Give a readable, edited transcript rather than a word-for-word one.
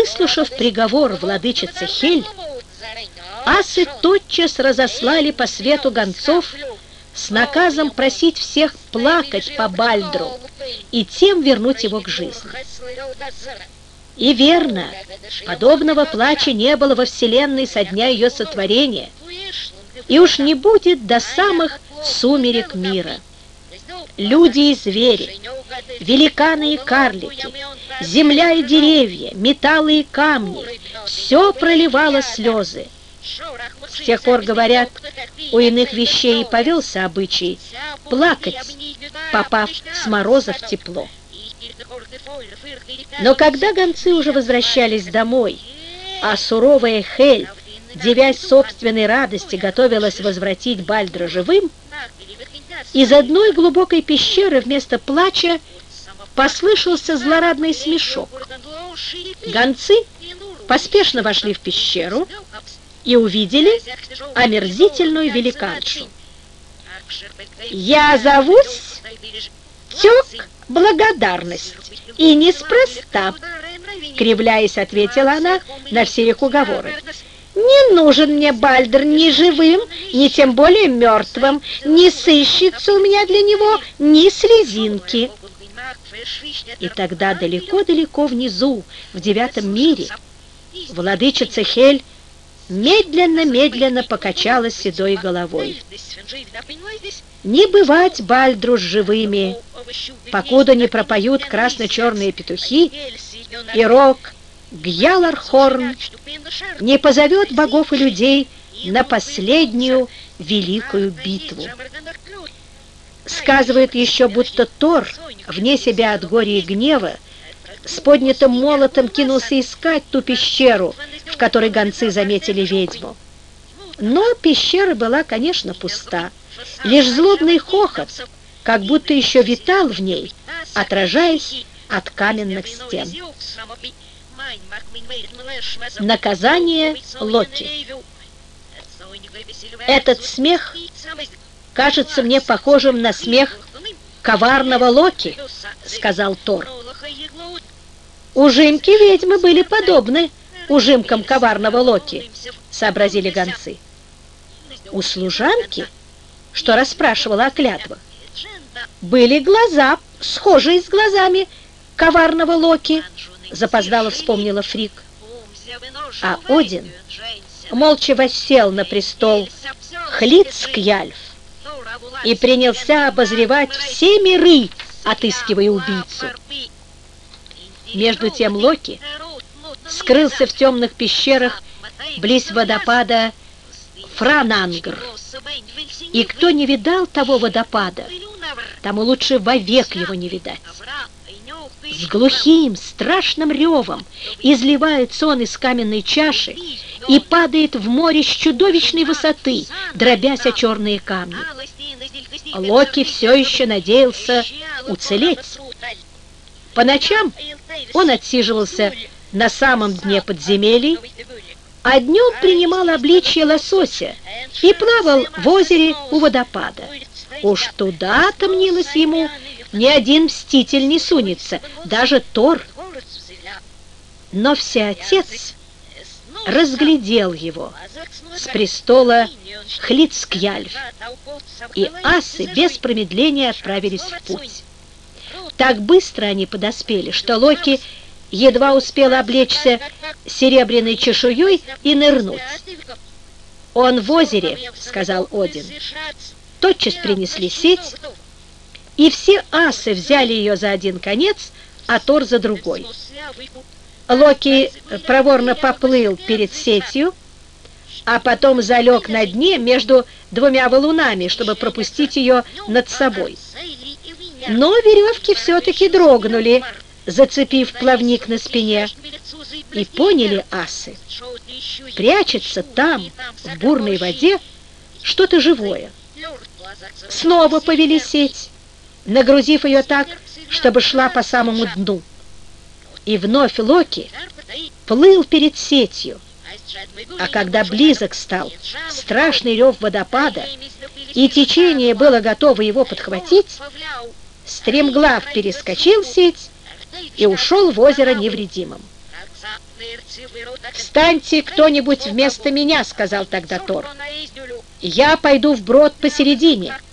Выслушав приговор владычицы Хель, асы тотчас разослали по свету гонцов с наказом просить всех плакать по Бальдру и тем вернуть его к жизни. И верно, подобного плача не было во вселенной со дня ее сотворения, и уж не будет до самых сумерек мира. Люди и звери, великаны и карлики, земля и деревья, металлы и камни — все проливало слезы. С тех пор, говорят, у иных вещей и повелся обычай плакать, попав с мороза в тепло. Но когда гонцы уже возвращались домой, а суровая Хель, девясь собственной радости, готовилась возвратить Бальдра живым, из одной глубокой пещеры вместо плача послышался злорадный смешок. Гонцы поспешно вошли в пещеру и увидели омерзительную великаншу. «Я зовусь Тёк Благодарность, и неспроста», — кривляясь, ответила она на все их уговоры. «Не нужен мне Бальдр ни живым, ни тем более мертвым, не сыщется у меня для него ни слезинки». И тогда далеко-далеко внизу, в 9-м мире, владычица Хель медленно-медленно покачала седой головой. Не бывать Бальдру с живыми, покуда не пропоют красно-черные петухи, и рог Гьялархорн не позовет богов и людей на последнюю великую битву. Сказывают еще, будто Тор, вне себя от горя и гнева, с поднятым молотом кинулся искать ту пещеру, в которой гонцы заметили ведьму. Но пещера была, конечно, пуста. Лишь злобный хохот, как будто еще витал в ней, отражаясь от каменных стен. Наказание Локи. Этот смех кажется мне похожим на смех коварного Локи, сказал Тор. Ужимки ведьмы были подобны ужимкам коварного Локи, сообразили гонцы. У служанки, что расспрашивала о клятвах, были глаза, схожие с глазами коварного Локи, запоздало вспомнила Фрик. А Один молча воссел на престол Хлицкьяльф и принялся обозревать все миры, отыскивая убийцу. Между тем Локи скрылся в темных пещерах близ водопада Франангр. И кто не видал того водопада, тому лучше вовек его не видать. С глухим, страшным ревом изливается он из каменной чаши и падает в море с чудовищной высоты, дробясь о черные камни. Локи все еще надеялся уцелеть. По ночам он отсиживался на самом дне подземелий, а днем принимал обличье лосося и плавал в озере у водопада. Уж туда-то, мнилось ему, ни один мститель не сунется, даже Тор. Но Всеотец разглядел его с престола Хлицкьяльф, и асы без промедления отправились в путь. Так быстро они подоспели, что Локи едва успел облечься серебряной чешуей и нырнуть. «Он в озере», — сказал Один. Тотчас принесли сеть, и все асы взяли ее за один конец, а Тор за другой. Локи проворно поплыл перед сетью, а потом залег на дне между двумя валунами, чтобы пропустить ее над собой. Но веревки все-таки дрогнули, зацепив плавник на спине, и поняли асы: прячется там, в бурной воде, что-то живое. Снова повели сеть, нагрузив ее так, чтобы шла по самому дну. И вновь Локи плыл перед сетью, а когда близок стал страшный рев водопада, и течение было готово его подхватить, стремглав перескочил сеть и ушел в озеро невредимым. «Встаньте кто-нибудь вместо меня», — сказал тогда Тор. «Я пойду вброд посередине,